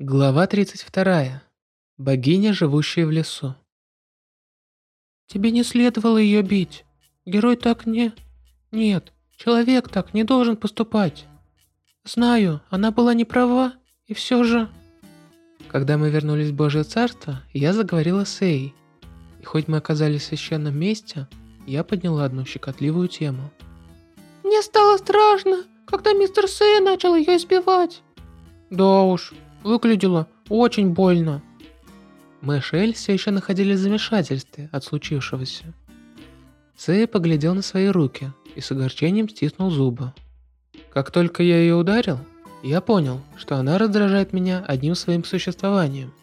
Глава 32. Богиня, живущая в лесу. Тебе не следовало ее бить. Герой так не... Нет, человек так не должен поступать. Знаю, она была не права, и все же... Когда мы вернулись в Божье Царство, я заговорила с Эей. И хоть мы оказались в священном месте, я подняла одну щекотливую тему. Мне стало страшно, когда мистер Сэй начал ее избивать. Да уж, выглядело очень больно. Мы с Эль все еще находились в замешательстве от случившегося. Сэй поглядел на свои руки и с огорчением стиснул зубы. Как только я ее ударил, я понял, что она раздражает меня одним своим существованием.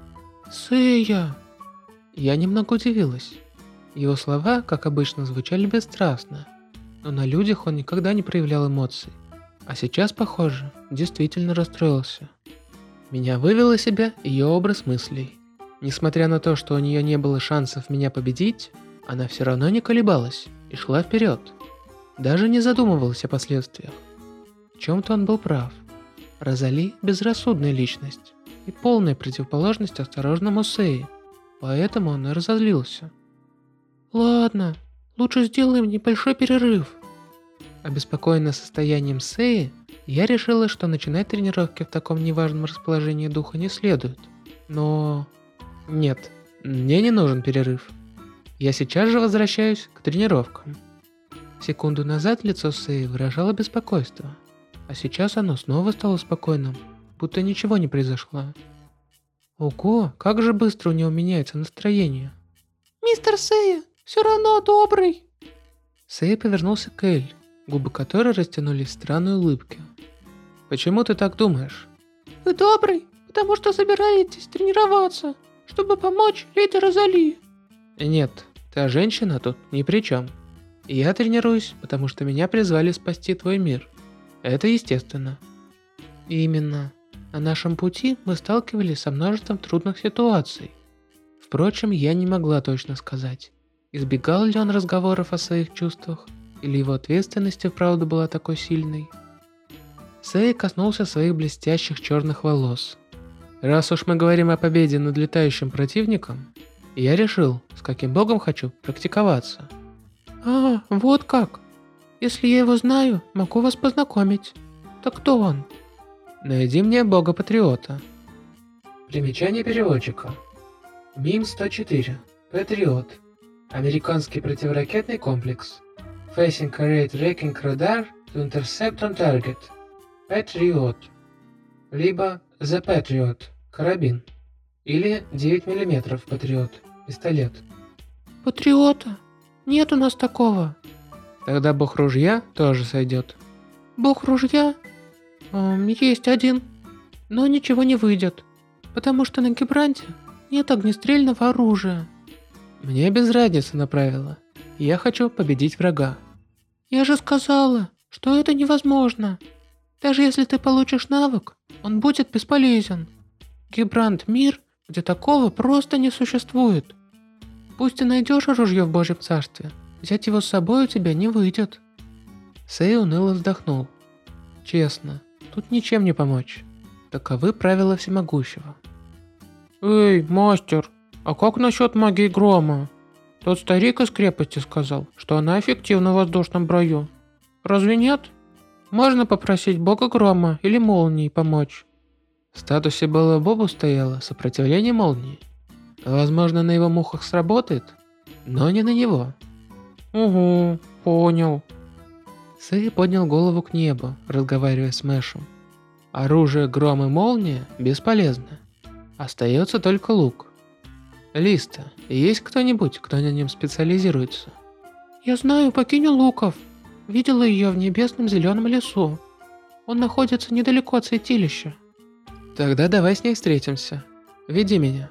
Сэя! Я немного удивилась. Его слова, как обычно, звучали бесстрастно, но на людях он никогда не проявлял эмоций. А сейчас, похоже, действительно расстроился. Меня вывел из себя ее образ мыслей. Несмотря на то, что у нее не было шансов меня победить, она все равно не колебалась и шла вперед. Даже не задумывалась о последствиях. В чем-то он был прав. Розали – безрассудная личность и полная противоположность осторожному Сэй, поэтому он и разозлился. Ладно, лучше сделаем небольшой перерыв. Обеспокоенная состоянием Сэи, я решила, что начинать тренировки в таком неважном расположении духа не следует. Но... Нет, мне не нужен перерыв. Я сейчас же возвращаюсь к тренировкам. Секунду назад лицо Сэи выражало беспокойство, а сейчас оно снова стало спокойным, будто ничего не произошло. Ого, как же быстро у него меняется настроение. Мистер Сэя все равно добрый. Сэй повернулся к Эль, губы которой растянулись в странной улыбке. Почему ты так думаешь? Вы добрый, потому что собираетесь тренироваться, чтобы помочь леди Розали. Нет, та женщина тут ни при чем. Я тренируюсь, потому что меня призвали спасти твой мир. Это естественно. Именно. На нашем пути мы сталкивались со множеством трудных ситуаций. Впрочем, я не могла точно сказать, избегал ли он разговоров о своих чувствах, или его ответственность и вправду была такой сильной. Сэй коснулся своих блестящих черных волос. Раз уж мы говорим о победе над летающим противником, я решил, с каким богом хочу практиковаться. А, вот как. Если я его знаю, могу вас познакомить. Так кто он? Найди мне бога-патриота. Примечание переводчика. МИМ-104. Патриот. Американский противоракетный комплекс. Facing Arrayed Wrecking Radar to Intercept on Target. Patriot. Либо The Patriot. Карабин. Или 9 мм Патриот. Пистолет. Патриота? Нет у нас такого. Тогда бог ружья тоже сойдет. Бог ружья? Есть один. Но ничего не выйдет. Потому что на Гибранте нет огнестрельного оружия. Мне без разницы на правила. Я хочу победить врага. Я же сказала, что это невозможно. Даже если ты получишь навык, он будет бесполезен. Гибрант — мир, где такого просто не существует. Пусть ты найдешь оружие в Божьем Царстве, взять его с собой у тебя не выйдет. Сэй уныло вздохнул. Честно, тут ничем не помочь. Таковы правила всемогущего. Эй, мастер, а как насчет магии грома? Тот старик из крепости сказал, что она эффективна в воздушном бою. Разве нет? Можно попросить бога грома или молнии помочь. В статусе Белла Бобу стояло сопротивление молнии. Возможно, на его мухах сработает, но не на него. Угу, понял. Сэй поднял голову к небу, разговаривая с Мэшем. Оружие гром и молния бесполезно. Остается только лук. Листа, есть кто-нибудь, кто на нем специализируется? Я знаю богиню луков. Видела ее в небесном зеленом лесу. Он находится недалеко от святилища. Тогда давай с ней встретимся. Веди меня.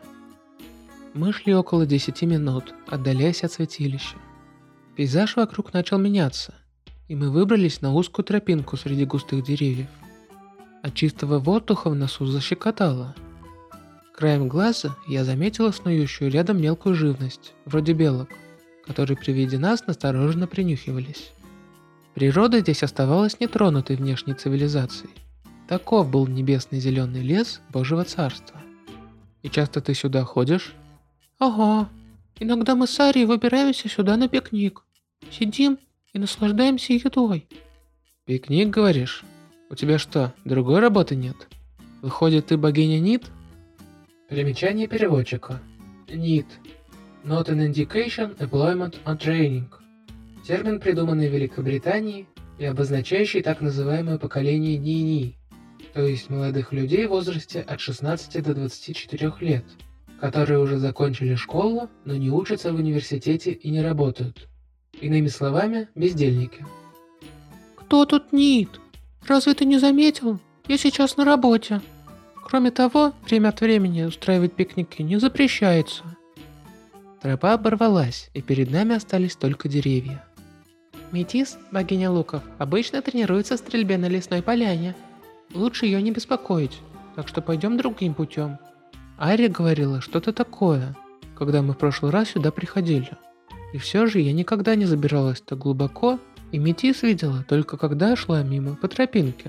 Мы шли около 10 минут, отдаляясь от святилища. Пейзаж вокруг начал меняться, и мы выбрались на узкую тропинку среди густых деревьев. От чистого воздуха в носу защекотало. Краем глаза я заметила снующую рядом мелкую живность, вроде белок, которые при виде нас настороженно принюхивались. Природа здесь оставалась нетронутой внешней цивилизацией. Таков был небесный зеленый лес Божьего Царства. И часто ты сюда ходишь? Ага. Иногда мы с Арией выбираемся сюда на пикник. Сидим и наслаждаемся едой. Пикник, говоришь? У тебя что, другой работы нет? Выходит, ты богиня Нит? Примечание переводчика. Нит. Not an indication, employment or training. Термин, придуманный в Великобритании и обозначающий так называемое поколение Ни-Ни, то есть молодых людей в возрасте от 16 до 24 лет, которые уже закончили школу, но не учатся в университете и не работают. Иными словами, бездельники. Кто тут Нит? Разве ты не заметил? Я сейчас на работе. Кроме того, время от времени устраивать пикники не запрещается. Тропа оборвалась, и перед нами остались только деревья. Метис, богиня луков, обычно тренируется в стрельбе на лесной поляне. Лучше ее не беспокоить, так что пойдем другим путем. Ария говорила что-то такое, когда мы в прошлый раз сюда приходили. И все же я никогда не забиралась так глубоко, и Метис видела только когда шла мимо по тропинке.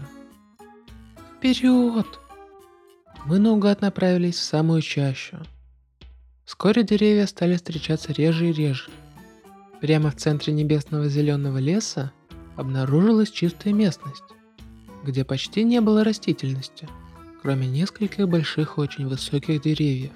Вперед! Мы наугад направились в самую чащу. Вскоре деревья стали встречаться реже и реже. Прямо в центре небесного зеленого леса обнаружилась чистая местность, где почти не было растительности, кроме нескольких больших очень высоких деревьев.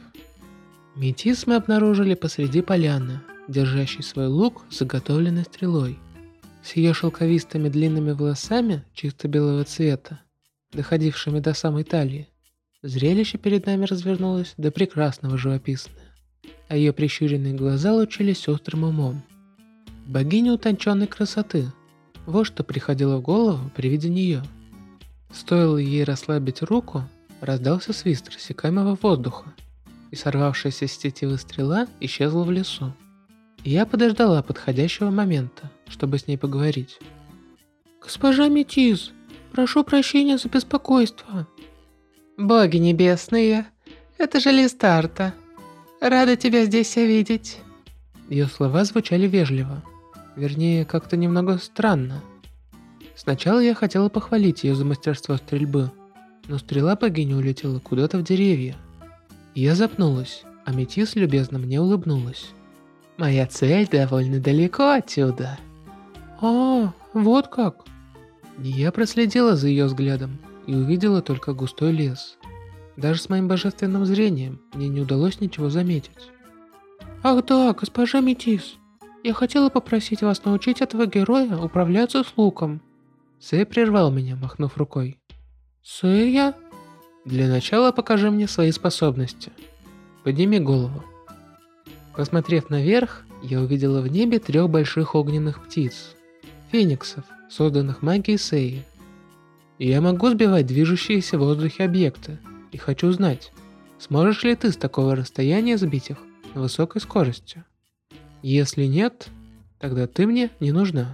Метис мы обнаружили посреди поляны, держащей свой лук с заготовленной стрелой. С ее шелковистыми длинными волосами чисто белого цвета, доходившими до самой талии, зрелище перед нами развернулось до прекрасного живописное, а ее прищуренные глаза лучились острым умом. Богиня утонченной красоты, вот что приходило в голову при виде нее. Стоило ей расслабить руку, раздался свист рассекаемого воздуха, и сорвавшаяся с тетивы стрела исчезла в лесу. И я подождала подходящего момента, чтобы с ней поговорить. Госпожа Метис, прошу прощения за беспокойство. Боги небесные, это же Листарта. Рада тебя здесь видеть. Ее слова звучали вежливо, вернее, как-то немного странно. Сначала я хотела похвалить ее за мастерство стрельбы, но стрела богини улетела куда-то в деревья. Я запнулась, а Метис любезно мне улыбнулась. Моя цель довольно далеко отсюда. А, вот как. Я проследила за ее взглядом и увидела только густой лес. Даже с моим божественным зрением мне не удалось ничего заметить. Ах да, госпожа Метис, я хотела попросить вас научить этого героя управляться с луком. Сэй прервал меня, махнув рукой. Сэя? Для начала покажи мне свои способности. Подними голову. Посмотрев наверх, я увидела в небе 3 больших огненных птиц, фениксов, созданных магией Сэи. Я могу сбивать движущиеся в воздухе объекты, и хочу знать, сможешь ли ты с такого расстояния сбить их на высокой скорости. Если нет, тогда ты мне не нужна.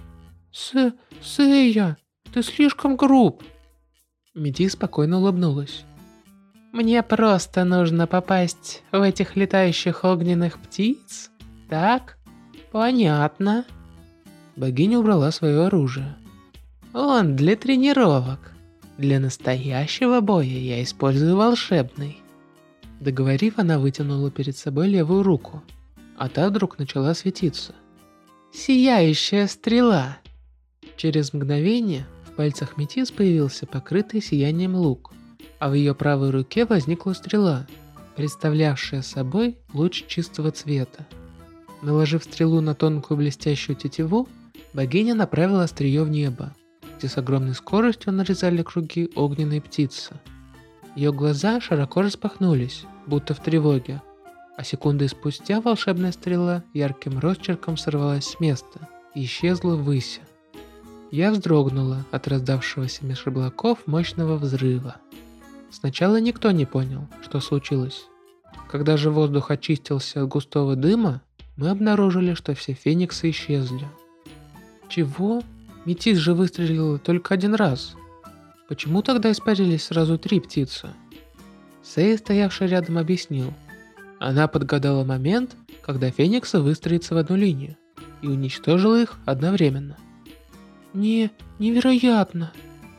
Сэя, ты слишком груб. Метис спокойно улыбнулась. Мне просто нужно попасть в этих летающих огненных птиц? Так? Понятно. Богиня убрала свое оружие. Он для тренировок. Для настоящего боя я использую волшебный. Договорив, она вытянула перед собой левую руку, а та вдруг начала светиться. Сияющая стрела. Через мгновение в пальцах Метис появился покрытый сиянием лук, а в ее правой руке возникла стрела, представлявшая собой луч чистого цвета. Наложив стрелу на тонкую блестящую тетиву, богиня направила острие в небо, где с огромной скоростью нарезали круги огненные птицы. Ее глаза широко распахнулись, будто в тревоге, а секунды спустя волшебная стрела ярким росчерком сорвалась с места и исчезла ввысь. Я вздрогнула от раздавшегося меж облаков мощного взрыва. Сначала никто не понял, что случилось. Когда же воздух очистился от густого дыма, мы обнаружили, что все фениксы исчезли. Чего? Метис же выстрелила только 1 раз. Почему тогда испарились сразу 3 птицы? Сэй, стоявший рядом, объяснил. Она подгадала момент, когда фениксы выстроятся в одну линию, и уничтожила их одновременно. Невероятно!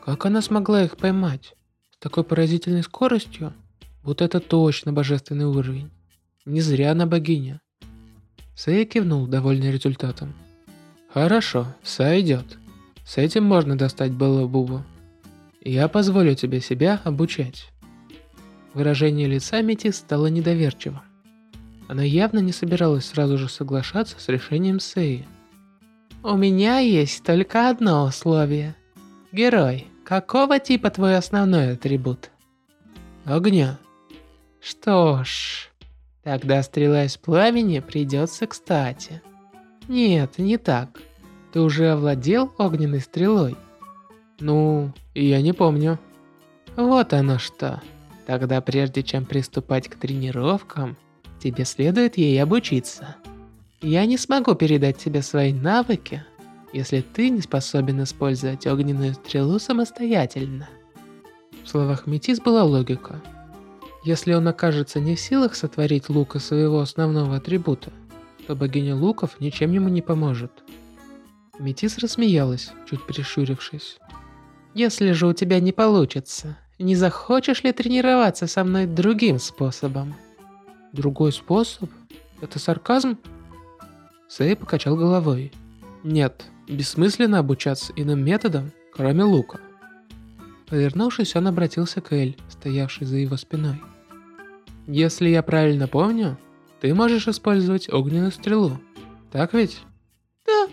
Как она смогла их поймать? С такой поразительной скоростью? Вот это точно божественный уровень. Не зря она богиня. Сэя кивнул, довольный результатом. Хорошо, сойдет. С этим можно достать Балабубу. Я позволю тебе себя обучать. Выражение лица Аметист стало недоверчивым. Она явно не собиралась сразу же соглашаться с решением Сэи. У меня есть только одно условие. Герой, какого типа твой основной атрибут? Огня. Что ж, тогда стрела из пламени придется кстати. Нет, не так. Ты уже овладел огненной стрелой? Ну, я не помню. Вот оно что. Тогда прежде чем приступать к тренировкам, тебе следует ей обучиться. Я не смогу передать тебе свои навыки, если ты не способен использовать огненную стрелу самостоятельно. В словах Метис была логика. Если он окажется не в силах сотворить лук из своего основного атрибута, то богиня луков ничем ему не поможет. Метис рассмеялась, чуть прищурившись. Если же у тебя не получится, не захочешь ли тренироваться со мной другим способом? Другой способ? Это сарказм? Сэй покачал головой. Нет, бессмысленно обучаться иным методом, кроме лука. Повернувшись, он обратился к Эль, стоявшей за его спиной. Если я правильно помню, ты можешь использовать огненную стрелу, так ведь? Да.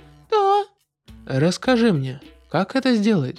Расскажи мне, как это сделать?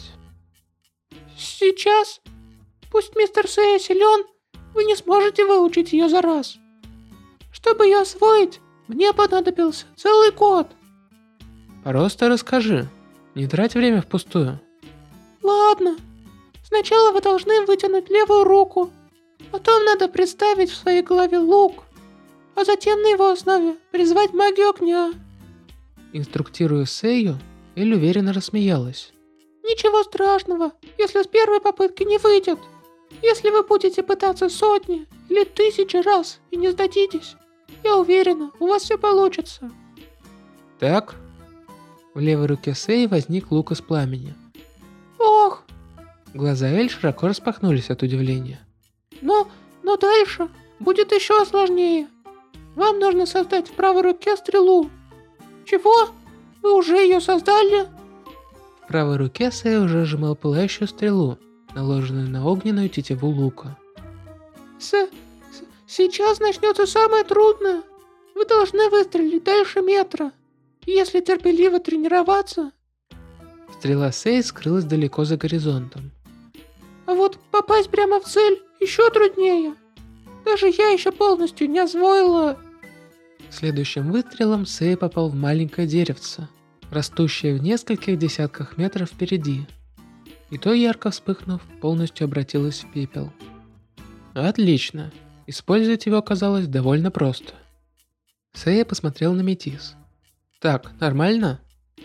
Сейчас. Пусть мистер Сэя силен, вы не сможете выучить ее за раз. Чтобы ее освоить, мне понадобился целый год. Просто расскажи, не трать время впустую. Ладно. Сначала вы должны вытянуть левую руку. Потом надо представить в своей голове лук. А затем на его основе призвать магию огня. Инструктируя Сэю, Эль уверенно рассмеялась. Ничего страшного, если с первой попытки не выйдет. Если вы будете пытаться сотни или 1000 раз и не сдадитесь, я уверена, у вас все получится. Так. В левой руке Сэи возник лук из пламени. Ох! Глаза Эль широко распахнулись от удивления. Но дальше будет еще сложнее. Вам нужно создать в правой руке стрелу. Чего? Вы уже ее создали? В правой руке Сэй уже сжимал пылающую стрелу, наложенную на огненную тетиву лука. Сейчас начнется самое трудное. Вы должны выстрелить дальше метра. И если терпеливо тренироваться... Стрела Сэй скрылась далеко за горизонтом. А вот попасть прямо в цель еще труднее. Даже я еще полностью не освоила... Следующим выстрелом Сэй попал в маленькое деревце, растущее в нескольких десятках метров впереди. И то, ярко вспыхнув, полностью обратилось в пепел. Отлично. Использовать его оказалось довольно просто. Сэя посмотрел на Метис. Так, нормально?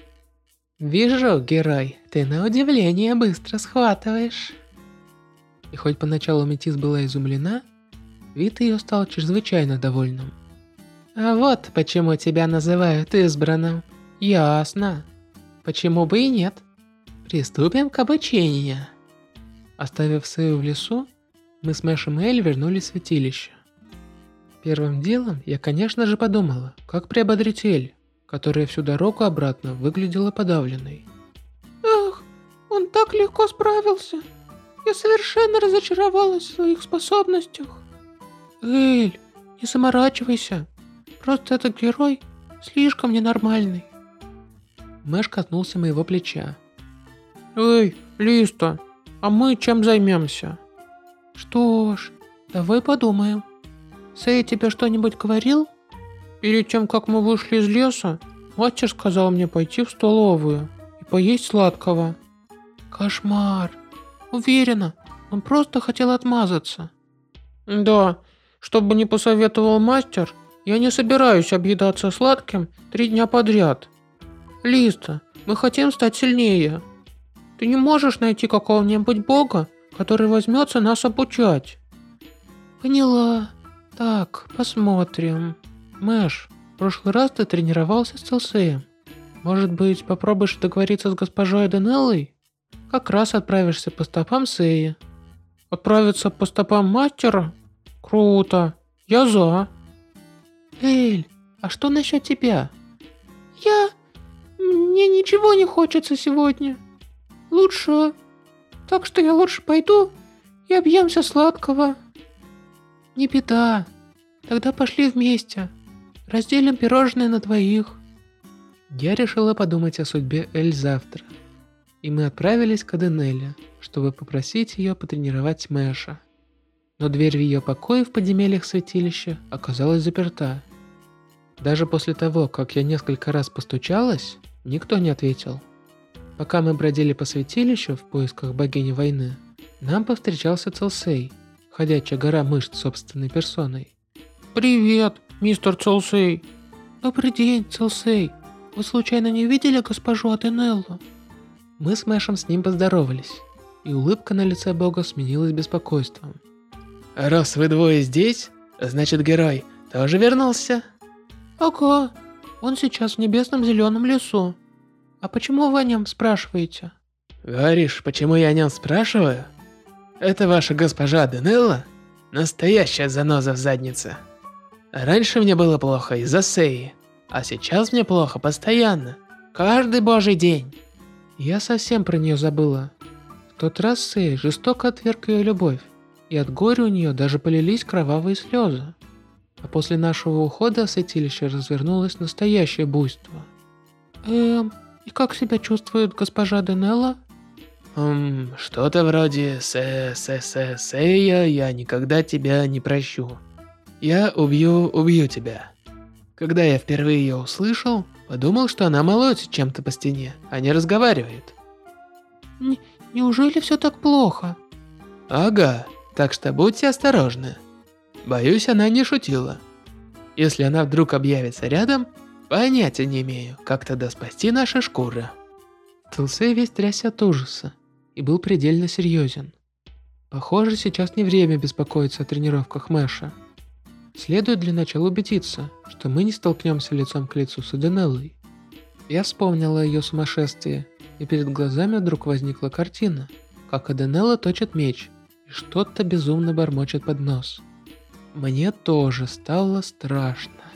Вижу, герой, ты на удивление быстро схватываешь. И хоть поначалу Метис была изумлена, вид ее стал чрезвычайно довольным. А вот почему тебя называют избранным. Ясно. Почему бы и нет? Приступим к обучению. Оставив Сэю в лесу, мы с Мэшем и Эль вернулись в святилище. Первым делом я, конечно же, подумала, как приободрить Эль, которая всю дорогу обратно выглядела подавленной. Эх, он так легко справился. Я совершенно разочаровалась в своих способностях. Эль, не заморачивайся. Просто этот герой слишком ненормальный. Мэш коснулся моего плеча. Эй, Листа, а мы чем займемся? Что ж, давай подумаем. Сэй тебе что-нибудь говорил? Перед тем, как мы вышли из леса, мастер сказал мне пойти в столовую и поесть сладкого. Кошмар. Уверена, он просто хотел отмазаться. Да, что бы ни посоветовал мастер, я не собираюсь объедаться сладким 3 дня подряд. Листа, мы хотим стать сильнее. Ты не можешь найти какого-нибудь бога, который возьмется нас обучать? Поняла. Так, посмотрим. Мэш, в прошлый раз ты тренировался с Целсеем. Может быть, попробуешь договориться с госпожой Эденеллой? как раз отправишься по стопам Сэи. Отправиться по стопам мастера? Круто. Я за. Эль, а что насчет тебя? Мне ничего не хочется сегодня. Лучше. Так что я лучше пойду и объемся сладкого. Не беда. Тогда пошли вместе. Разделим пирожные на двоих. Я решила подумать о судьбе Эль завтра. И мы отправились к Аданелле, чтобы попросить ее потренировать Мэша. Но дверь в ее покое в подземельях святилища оказалась заперта. Даже после того, как я несколько раз постучалась, никто не ответил. Пока мы бродили по святилищу в поисках богини войны, нам повстречался Целсей, ходячая гора мышц собственной персоной. Привет, мистер Целсей. Добрый день, Целсей. Вы случайно не видели госпожу Аданеллу? Мы с Мэшем с ним поздоровались, и улыбка на лице бога сменилась беспокойством. Раз вы двое здесь, значит герой тоже вернулся? Ага, он сейчас в небесном зеленом лесу. А почему вы о нем спрашиваете? Говоришь, почему я о нем спрашиваю? Это ваша госпожа Аданелла? Настоящая заноза в заднице. Раньше мне было плохо из-за Сэи, а сейчас мне плохо постоянно, каждый божий день. Я совсем про нее забыла. В тот раз Сэй жестоко отверг ее любовь, и от горя у нее даже полились кровавые слезы. А после нашего ухода в святилище развернулось настоящее буйство. И как себя чувствует госпожа Аданелла? Что-то вроде Сэя, я никогда тебя не прощу. Я убью тебя. Когда я впервые ее услышал, подумал, что она молотит чем-то по стене, а не разговаривает. Неужели все так плохо? Ага, так что будьте осторожны. Боюсь, она не шутила. Если она вдруг объявится рядом, понятия не имею, как тогда спасти наши шкуры. Целсей весь трясся от ужаса и был предельно серьезен. Похоже, сейчас не время беспокоиться о тренировках Мэша. Следует для начала убедиться, что мы не столкнемся лицом к лицу с Аданеллой. Я вспомнила о ее сумасшествии, и перед глазами вдруг возникла картина, как Аданелла точит меч и что-то безумно бормочет под нос. Мне тоже стало страшно.